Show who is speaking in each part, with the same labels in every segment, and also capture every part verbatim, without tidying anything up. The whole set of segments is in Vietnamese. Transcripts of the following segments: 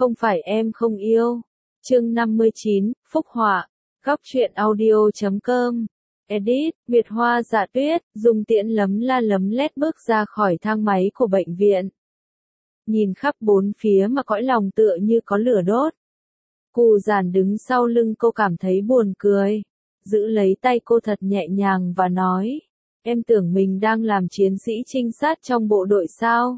Speaker 1: Không phải em không yêu. Chương năm mươi chín, Phúc Họa. Góc truyện audio chấm com. Edit, Nguyệt Hoa Dạ Tuyết, Dung Tiễn lấm la lấm lét bước ra khỏi thang máy của bệnh viện. Nhìn khắp bốn phía mà cõi lòng tựa như có lửa đốt. Cù Giản đứng sau lưng cô cảm thấy buồn cười. Giữ lấy tay cô thật nhẹ nhàng và nói. Em tưởng mình đang làm chiến sĩ trinh sát trong bộ đội sao?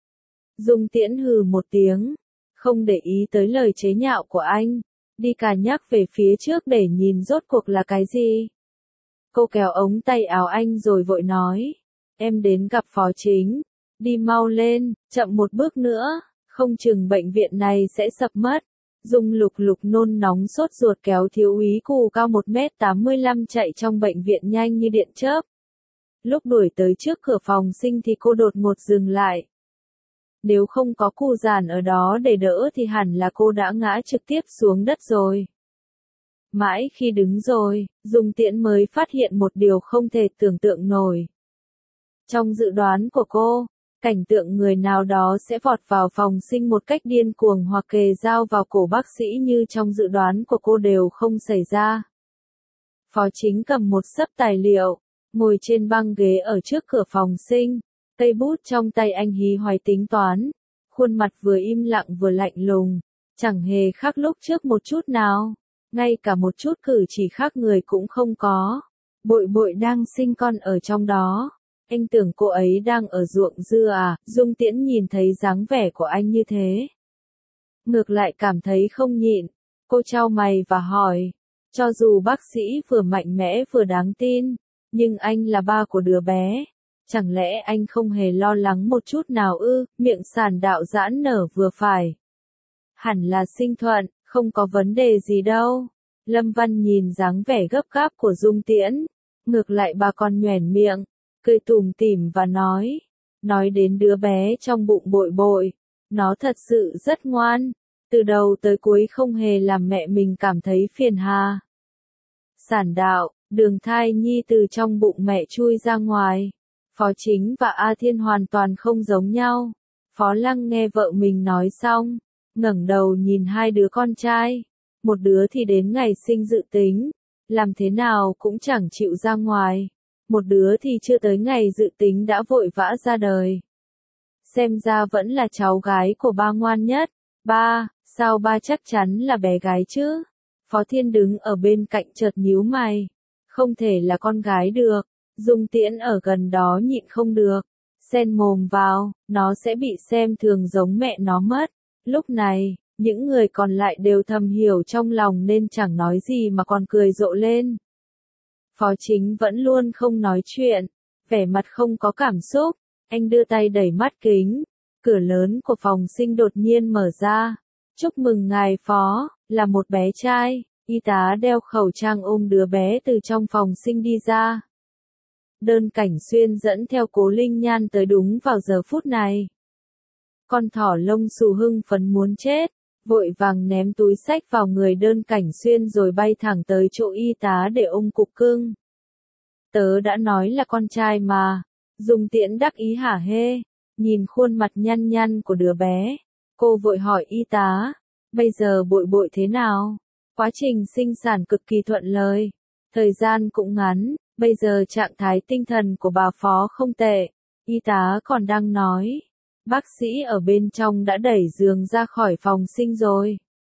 Speaker 1: Dung Tiễn hừ một tiếng. Không để ý tới lời chế nhạo của anh. Đi cà nhắc về phía trước để nhìn rốt cuộc là cái gì. Cô kéo ống tay áo anh rồi vội nói. Em đến gặp phó chính. Đi mau lên, chậm một bước nữa, không chừng bệnh viện này sẽ sập mất. Dung Lục Lục nôn nóng sốt ruột kéo thiếu úy Cù cao một mét tám mươi lăm chạy trong bệnh viện nhanh như điện chớp. Lúc đuổi tới trước cửa phòng sinh thì cô đột ngột dừng lại. Nếu không có Cù Giản ở đó để đỡ thì hẳn là cô đã ngã trực tiếp xuống đất rồi. Mãi khi đứng rồi, Dung Tiễn mới phát hiện một điều không thể tưởng tượng nổi. Trong dự đoán của cô, cảnh tượng người nào đó sẽ vọt vào phòng sinh một cách điên cuồng hoặc kề dao vào cổ bác sĩ như trong dự đoán của cô đều không xảy ra. Phó chính cầm một xấp tài liệu, ngồi trên băng ghế ở trước cửa phòng sinh, cây bút trong tay anh hí hoài tính toán, khuôn mặt vừa im lặng vừa lạnh lùng, chẳng hề khác lúc trước một chút nào, ngay cả một chút cử chỉ khác người cũng không có. Bội Bội đang sinh con ở trong đó. Anh tưởng cô ấy đang ở ruộng dưa à? Dung Tiễn nhìn thấy dáng vẻ của anh như thế. Ngược lại cảm thấy không nhịn. Cô chau mày và hỏi. Cho dù bác sĩ vừa mạnh mẽ vừa đáng tin, nhưng anh là ba của đứa bé. Chẳng lẽ anh không hề lo lắng một chút nào ư? Miệng sản đạo giãn nở vừa phải. Hẳn là sinh thuận, không có vấn đề gì đâu. Lâm Văn nhìn dáng vẻ gấp gáp của Dung Tiễn. Ngược lại bà còn nhoẻn miệng. Cười tủm tỉm và nói, nói đến đứa bé trong bụng Bội Bội, nó thật sự rất ngoan, từ đầu tới cuối không hề làm mẹ mình cảm thấy phiền hà. Sản đạo, đường thai nhi từ trong bụng mẹ chui ra ngoài, Phó Chính và A Thiên hoàn toàn không giống nhau. Phó Lăng nghe vợ mình nói xong, ngẩng đầu nhìn hai đứa con trai, một đứa thì đến ngày sinh dự tính, làm thế nào cũng chẳng chịu ra ngoài. Một đứa thì chưa tới ngày dự tính đã vội vã ra đời. Xem ra vẫn là cháu gái của ba ngoan nhất. Ba, sao ba chắc chắn là bé gái chứ? Phó Thiên đứng ở bên cạnh chợt nhíu mày. Không thể là con gái được. Dung Tiễn ở gần đó nhịn không được. Xen mồm vào, nó sẽ bị xem thường giống mẹ nó mất. Lúc này, những người còn lại đều thầm hiểu trong lòng nên chẳng nói gì mà còn cười rộ lên. Phó Chính vẫn luôn không nói chuyện, vẻ mặt không có cảm xúc, anh đưa tay đẩy mắt kính, cửa lớn của phòng sinh đột nhiên mở ra. Chúc mừng ngài Phó, là một bé trai, y tá đeo khẩu trang ôm đứa bé từ trong phòng sinh đi ra. Đơn Cảnh Xuyên dẫn theo Cố Linh Nhan tới đúng vào giờ phút này. Con thỏ lông xù hưng phấn muốn chết. Vội vàng ném túi xách vào người Đơn Cảnh Xuyên rồi bay thẳng tới chỗ y tá để ôm cục cưng. Tớ đã nói là con trai mà. Dung Tiễn đắc ý hả hê. Nhìn khuôn mặt nhăn nhăn của đứa bé. Cô vội hỏi y tá. Bây giờ Bội Bội thế nào? Quá trình sinh sản cực kỳ thuận lợi. Thời gian cũng ngắn. Bây giờ trạng thái tinh thần của bà Phó không tệ. Y tá còn đang nói. Bác sĩ ở bên trong đã đẩy giường ra khỏi phòng sinh rồi.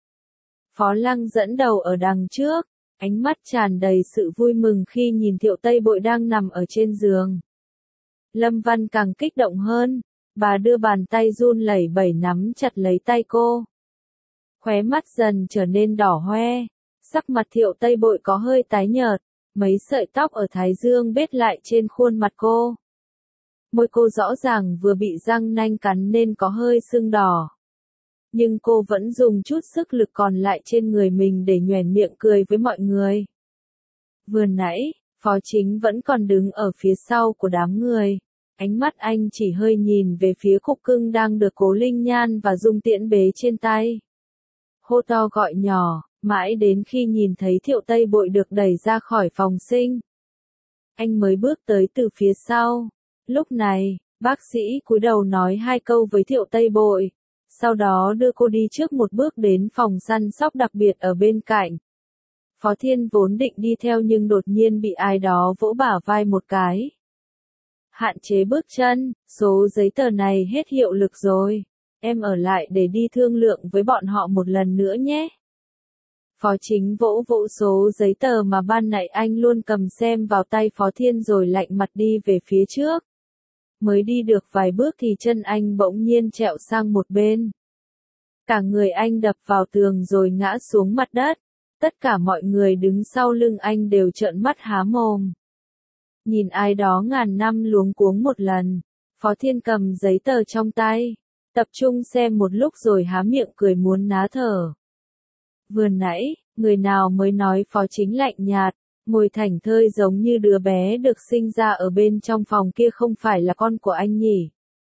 Speaker 1: Phó Lăng dẫn đầu ở đằng trước, ánh mắt tràn đầy sự vui mừng khi nhìn Thiệu Tây Bội đang nằm ở trên giường. Lâm Văn càng kích động hơn, bà đưa bàn tay run lẩy bẩy nắm chặt lấy tay cô. Khóe mắt dần trở nên đỏ hoe, sắc mặt Thiệu Tây Bội có hơi tái nhợt, mấy sợi tóc ở thái dương bết lại trên khuôn mặt cô. Môi cô rõ ràng vừa bị răng nanh cắn nên có hơi sưng đỏ. Nhưng cô vẫn dùng chút sức lực còn lại trên người mình để nhoẻn miệng cười với mọi người. Vừa nãy, Phó Chính vẫn còn đứng ở phía sau của đám người. Ánh mắt anh chỉ hơi nhìn về phía cục cưng đang được Cố Linh Nhan và Dung Tiễn bế trên tay. Hô to gọi nhỏ, mãi đến khi nhìn thấy Thiệu Tây Bội được đẩy ra khỏi phòng sinh. Anh mới bước tới từ phía sau. Lúc này, bác sĩ cúi đầu nói hai câu với Thiệu Tây Bội, Sau đó đưa cô đi trước một bước đến phòng săn sóc đặc biệt ở bên cạnh. Phó Thiên vốn định đi theo nhưng đột nhiên bị ai đó vỗ bả vai một cái. Hạn chế bước chân, số giấy tờ này hết hiệu lực rồi. Em ở lại để đi thương lượng với bọn họ một lần nữa nhé. Phó Chính vỗ vỗ số giấy tờ mà ban nãy anh luôn cầm xem vào tay Phó Thiên rồi lạnh mặt đi về phía trước. Mới đi được vài bước thì chân anh bỗng nhiên trẹo sang một bên. Cả người anh đập vào tường rồi ngã xuống mặt đất. Tất cả mọi người đứng sau lưng anh đều trợn mắt há mồm. Nhìn ai đó ngàn năm luống cuống một lần, Phó Thiên cầm giấy tờ trong tay, tập trung xem một lúc rồi há miệng cười muốn ná thở. Vừa nãy, người nào mới nói Phó Chính lạnh nhạt, ngồi thảnh thơi giống như đứa bé được sinh ra ở bên trong phòng kia không phải là con của anh nhỉ?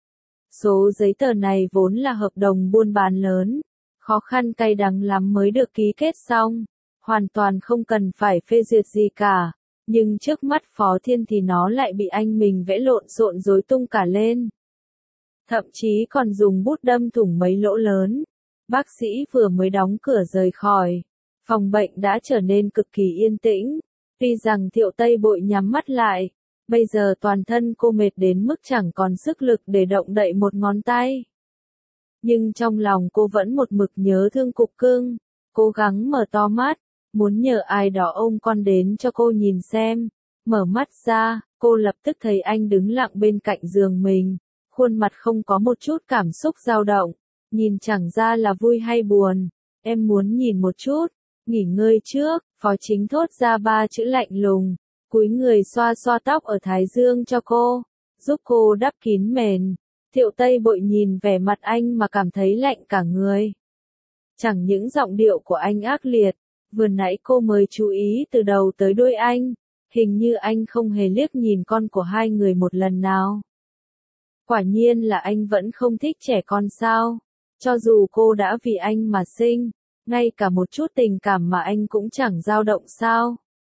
Speaker 1: Số giấy tờ này vốn là hợp đồng buôn bán lớn, khó khăn cay đắng lắm mới được ký kết xong, hoàn toàn không cần phải phê duyệt gì cả, nhưng trước mắt Phó Thiên thì nó lại bị anh mình vẽ lộn xộn rối tung cả lên. Thậm chí còn dùng bút đâm thủng mấy lỗ lớn. Bác sĩ vừa mới đóng cửa rời khỏi, phòng bệnh đã trở nên cực kỳ yên tĩnh, tuy rằng Thiệu Tây Bội nhắm mắt lại, bây giờ toàn thân cô mệt đến mức chẳng còn sức lực để động đậy một ngón tay. Nhưng trong lòng cô vẫn một mực nhớ thương Cục Cưng, cố gắng mở to mắt, muốn nhờ ai đó ôm con đến cho cô nhìn xem. Mở mắt ra, cô lập tức thấy anh đứng lặng bên cạnh giường mình, khuôn mặt không có một chút cảm xúc dao động, nhìn chẳng ra là vui hay buồn. Em muốn nhìn một chút, nghỉ ngơi trước, Phó Chính thốt ra ba chữ lạnh lùng, cúi người xoa xoa tóc ở thái dương cho cô, giúp cô đắp kín mền. Thiệu Tây Bội nhìn vẻ mặt anh mà cảm thấy lạnh cả người. Chẳng những giọng điệu của anh ác liệt, vừa nãy cô mới chú ý từ đầu tới đuôi anh, hình như anh không hề liếc nhìn con của hai người một lần nào. Quả nhiên là anh vẫn không thích trẻ con sao, cho dù cô đã vì anh mà sinh, ngay cả một chút tình cảm mà anh cũng chẳng dao động sao.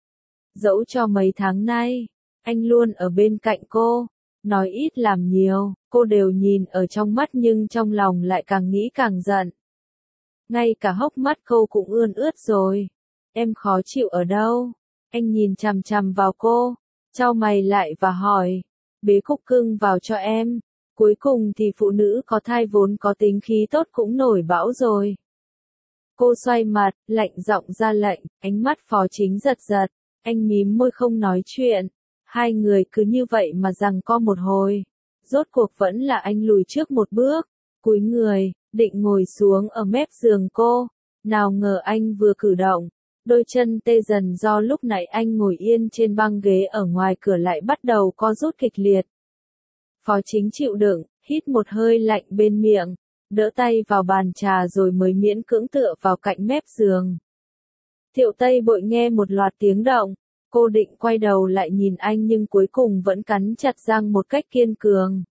Speaker 1: Dẫu cho mấy tháng nay, anh luôn ở bên cạnh cô, nói ít làm nhiều, cô đều nhìn ở trong mắt nhưng trong lòng lại càng nghĩ càng giận. Ngay cả hốc mắt cô cũng ươn ướt rồi. Em khó chịu ở đâu? Anh nhìn chằm chằm vào cô, chau mày lại và hỏi, bế Cục Cưng vào cho em. Cuối cùng thì phụ nữ có thai vốn có tính khí tốt cũng nổi bão rồi. Cô xoay mặt, lạnh giọng ra lệnh, ánh mắt Phó Chính giật giật, anh mím môi không nói chuyện. Hai người cứ như vậy mà giằng co một hồi. Rốt cuộc vẫn là anh lùi trước một bước, cúi người, định ngồi xuống ở mép giường cô. Nào ngờ anh vừa cử động, đôi chân tê dần do lúc nãy anh ngồi yên trên băng ghế ở ngoài cửa lại bắt đầu co rút kịch liệt. Phó Chính chịu đựng, hít một hơi lạnh bên miệng, đỡ tay vào bàn trà rồi mới miễn cưỡng tựa vào cạnh mép giường. Thiệu Tây Bội nghe một loạt tiếng động, cô định quay đầu lại nhìn anh nhưng cuối cùng vẫn cắn chặt răng một cách kiên cường.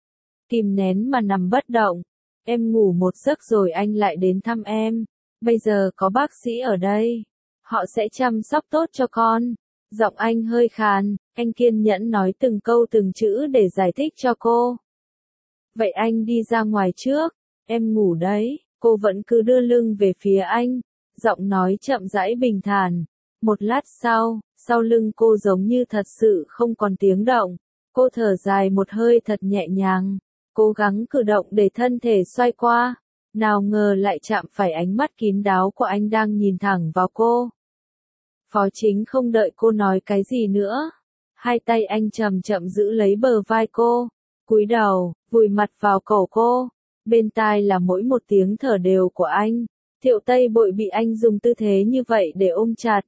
Speaker 1: Kìm nén mà nằm bất động, em ngủ một giấc rồi anh lại đến thăm em, bây giờ có bác sĩ ở đây, họ sẽ chăm sóc tốt cho con. Giọng anh hơi khàn, anh kiên nhẫn nói từng câu từng chữ để giải thích cho cô. Vậy anh đi ra ngoài trước, em ngủ đấy, cô vẫn cứ đưa lưng về phía anh, giọng nói chậm rãi bình thản. Một lát sau, sau lưng cô giống như thật sự không còn tiếng động, cô thở dài một hơi thật nhẹ nhàng, cố gắng cử động để thân thể xoay qua, nào ngờ lại chạm phải ánh mắt kín đáo của anh đang nhìn thẳng vào cô. Phó Chính không đợi cô nói cái gì nữa, hai tay anh chậm chậm giữ lấy bờ vai cô, cúi đầu, vùi mặt vào cổ cô, bên tai là mỗi một tiếng thở đều của anh. Thiệu Tây Bội bị anh dùng tư thế như vậy để ôm chặt.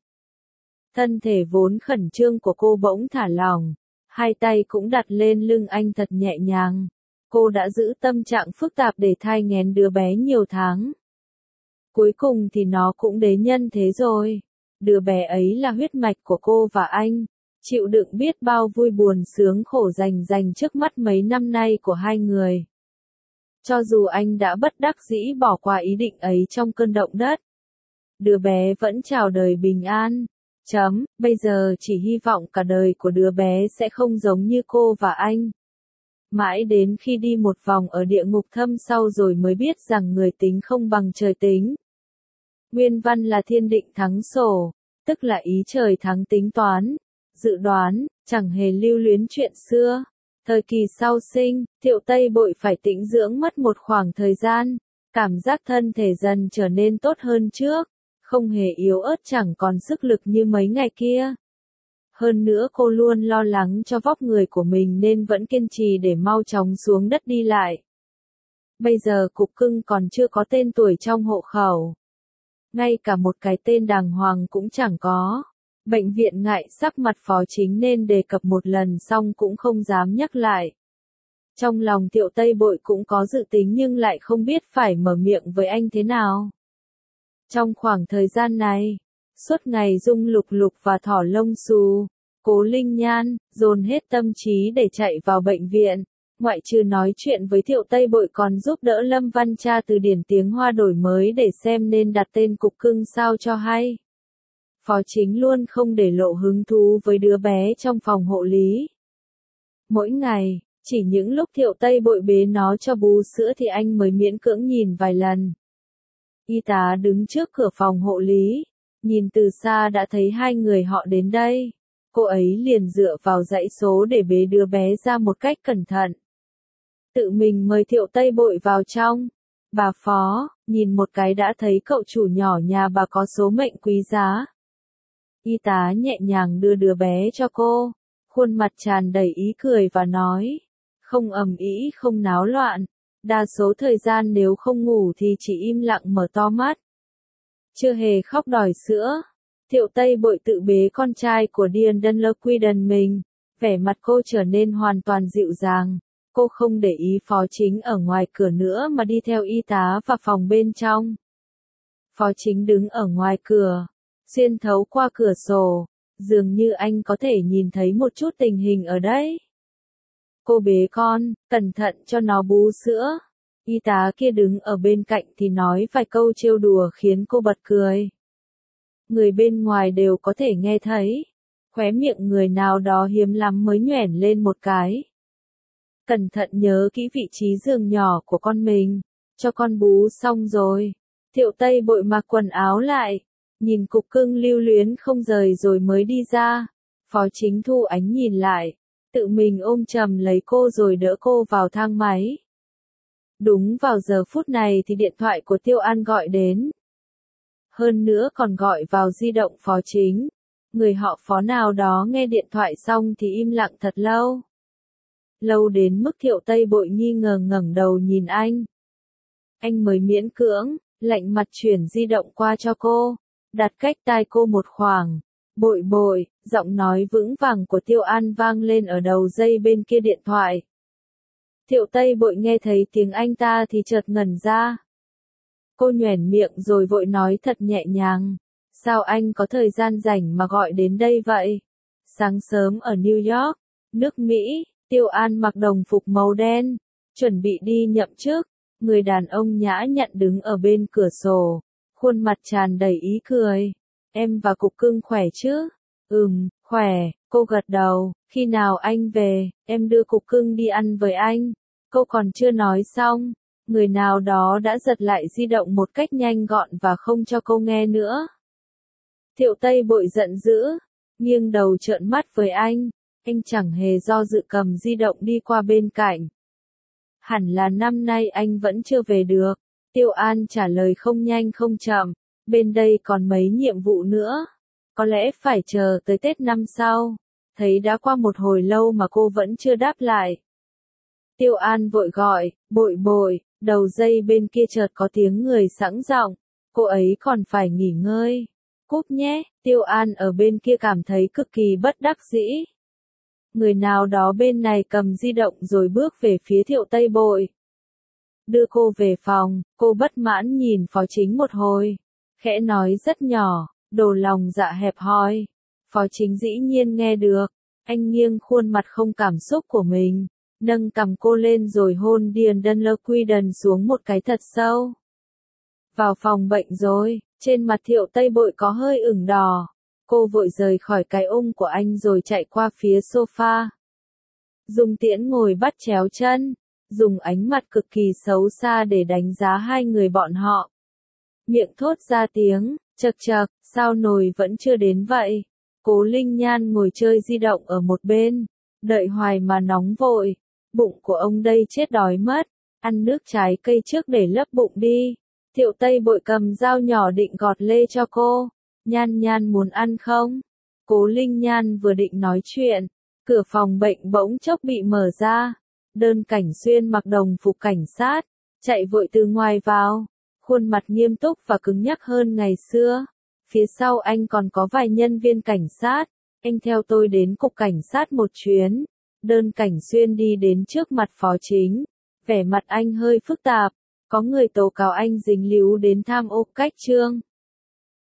Speaker 1: Thân thể vốn khẩn trương của cô bỗng thả lỏng, hai tay cũng đặt lên lưng anh thật nhẹ nhàng. Cô đã giữ tâm trạng phức tạp để thai nghén đứa bé nhiều tháng. Cuối cùng thì nó cũng đến nhân thế rồi. Đứa bé ấy là huyết mạch của cô và anh, chịu đựng biết bao vui buồn sướng khổ rành rành trước mắt mấy năm nay của hai người. Cho dù anh đã bất đắc dĩ bỏ qua ý định ấy trong cơn động đất, đứa bé vẫn chào đời bình an. Chấm, bây giờ chỉ hy vọng cả đời của đứa bé sẽ không giống như cô và anh. Mãi đến khi đi một vòng ở địa ngục thâm sau rồi mới biết rằng người tính không bằng trời tính. Nguyên văn là thiên định thắng sổ, tức là ý trời thắng tính toán, dự đoán, chẳng hề lưu luyến chuyện xưa. Thời kỳ sau sinh, Thiệu Tây Bội phải tĩnh dưỡng mất một khoảng thời gian, cảm giác thân thể dần trở nên tốt hơn trước, không hề yếu ớt chẳng còn sức lực như mấy ngày kia. Hơn nữa cô luôn lo lắng cho vóc người của mình nên vẫn kiên trì để mau chóng xuống đất đi lại. Bây giờ Cục Cưng còn chưa có tên tuổi trong hộ khẩu. Ngay cả một cái tên đàng hoàng cũng chẳng có. Bệnh viện ngại sắc mặt Phó Chính nên đề cập một lần xong cũng không dám nhắc lại. Trong lòng Thiệu Tây Bội cũng có dự tính nhưng lại không biết phải mở miệng với anh thế nào. Trong khoảng thời gian này, suốt ngày Dung Lục Lục và Thỏ Lông Xù, Cố Linh Nhan, dồn hết tâm trí để chạy vào bệnh viện, ngoại trừ nói chuyện với Thiệu Tây Bội còn giúp đỡ Lâm Văn tra từ điển tiếng Hoa đổi mới để xem nên đặt tên Cục Cưng sao cho hay. Phó Chính luôn không để lộ hứng thú với đứa bé trong phòng hộ lý. Mỗi ngày, chỉ những lúc Thiệu Tây Bội bế nó cho bú sữa thì anh mới miễn cưỡng nhìn vài lần. Y tá đứng trước cửa phòng hộ lý, nhìn từ xa đã thấy hai người họ đến đây. Cô ấy liền dựa vào dãy số để bế đứa bé ra một cách cẩn thận. Tự mình mời Thiệu Tây Bội vào trong. Bà Phó, nhìn một cái đã thấy cậu chủ nhỏ nhà bà có số mệnh quý giá. Y tá nhẹ nhàng đưa đứa bé cho cô, khuôn mặt tràn đầy ý cười và nói, không ầm ĩ không náo loạn, đa số thời gian nếu không ngủ thì chỉ im lặng mở to mắt. Chưa hề khóc đòi sữa. Thiệu Tây Bội tự bế con trai của Điền Đân Lơ Quy Đần mình, vẻ mặt cô trở nên hoàn toàn dịu dàng. Cô không để ý Phó Chính ở ngoài cửa nữa mà đi theo y tá vào phòng bên trong. Phó Chính đứng ở ngoài cửa, xuyên thấu qua cửa sổ, dường như anh có thể nhìn thấy một chút tình hình ở đấy. Cô bế con, cẩn thận cho nó bú sữa. Y tá kia đứng ở bên cạnh thì nói vài câu trêu đùa khiến cô bật cười. Người bên ngoài đều có thể nghe thấy. Khóe miệng người nào đó hiếm lắm mới nhoẻn lên một cái. Cẩn thận nhớ kỹ vị trí giường nhỏ của con mình. Cho con bú xong rồi. Thiệu Tây Bội mặc quần áo lại. Nhìn Cục Cưng lưu luyến không rời rồi mới đi ra. Phó Chính thu ánh nhìn lại. Tự mình ôm chầm lấy cô rồi đỡ cô vào thang máy. Đúng vào giờ phút này thì điện thoại của Tiêu An gọi đến. Hơn nữa còn gọi vào di động Phó Chính. Người họ Phó nào đó nghe điện thoại xong thì im lặng thật lâu. Lâu đến mức Thiệu Tây Bội nghi ngờ ngẩng đầu nhìn anh. Anh mới miễn cưỡng, lạnh mặt chuyển di động qua cho cô, đặt cách tai cô một khoảng. Bội bội, giọng nói vững vàng của Tiêu An vang lên ở đầu dây bên kia điện thoại. Thiệu Tây Bội nghe thấy tiếng anh ta thì chợt ngẩn ra. Cô nhoẻn miệng rồi vội nói thật nhẹ nhàng. Sao anh có thời gian rảnh mà gọi đến đây vậy? Sáng sớm ở New York, nước Mỹ, Tiêu An mặc đồng phục màu đen, chuẩn bị đi nhậm chức. Người đàn ông nhã nhặn đứng ở bên cửa sổ, khuôn mặt tràn đầy ý cười. Em và Cục Cưng khỏe chứ? Ừm, khỏe, cô gật đầu. Khi nào anh về, em đưa Cục Cưng đi ăn với anh. Cô còn chưa nói xong, người nào đó đã giật lại di động một cách nhanh gọn và không cho cô nghe nữa. Thiệu Tây Bội giận dữ, nghiêng đầu trợn mắt với anh. Anh chẳng hề do dự cầm di động đi qua bên cạnh. Hẳn là năm nay anh vẫn chưa về được. Tiêu An trả lời không nhanh không chậm. Bên đây còn mấy nhiệm vụ nữa. Có lẽ phải chờ tới Tết năm sau. Thấy đã qua một hồi lâu mà cô vẫn chưa đáp lại. Tiêu An vội gọi, Bội Bội, đầu dây bên kia chợt có tiếng người sẵn giọng. Cô ấy còn phải nghỉ ngơi. Cúp nhé, Tiêu An ở bên kia cảm thấy cực kỳ bất đắc dĩ. Người nào đó bên này cầm di động rồi bước về phía Thiệu Tây Bội. Đưa cô về phòng, cô bất mãn nhìn Phó Chính một hồi. Khẽ nói rất nhỏ, đồ lòng dạ hẹp hòi. Phó Chính dĩ nhiên nghe được. Anh nghiêng khuôn mặt không cảm xúc của mình, nâng cằm cô lên rồi hôn Điền Đân Lơ Quy Đần xuống một cái thật sâu. Vào phòng bệnh rồi, trên mặt Thiệu Tây Bội có hơi ửng đỏ. Cô vội rời khỏi cái ôm của anh rồi chạy qua phía sofa. Dung Tiễn ngồi bắt chéo chân, dùng ánh mặt cực kỳ xấu xa để đánh giá hai người bọn họ. Miệng thốt ra tiếng, chậc chậc, sao nồi vẫn chưa đến vậy? Cố Linh Nhan ngồi chơi di động ở một bên, đợi hoài mà nóng vội. Bụng của ông đây chết đói mất, ăn nước trái cây trước để lấp bụng đi. Thiệu Tây Bội cầm dao nhỏ định gọt lê cho cô. Nhan Nhan muốn ăn không? Cố Linh Nhan vừa định nói chuyện, cửa phòng bệnh bỗng chốc bị mở ra. Đơn Cảnh Xuyên mặc đồng phục cảnh sát, chạy vội từ ngoài vào, khuôn mặt nghiêm túc và cứng nhắc hơn ngày xưa. Phía sau anh còn có vài nhân viên cảnh sát, anh theo tôi đến cục cảnh sát một chuyến. Đơn Cảnh Xuyên đi đến trước mặt phó chính, vẻ mặt anh hơi phức tạp, có người tố cáo anh dính líu đến tham ô cách trương.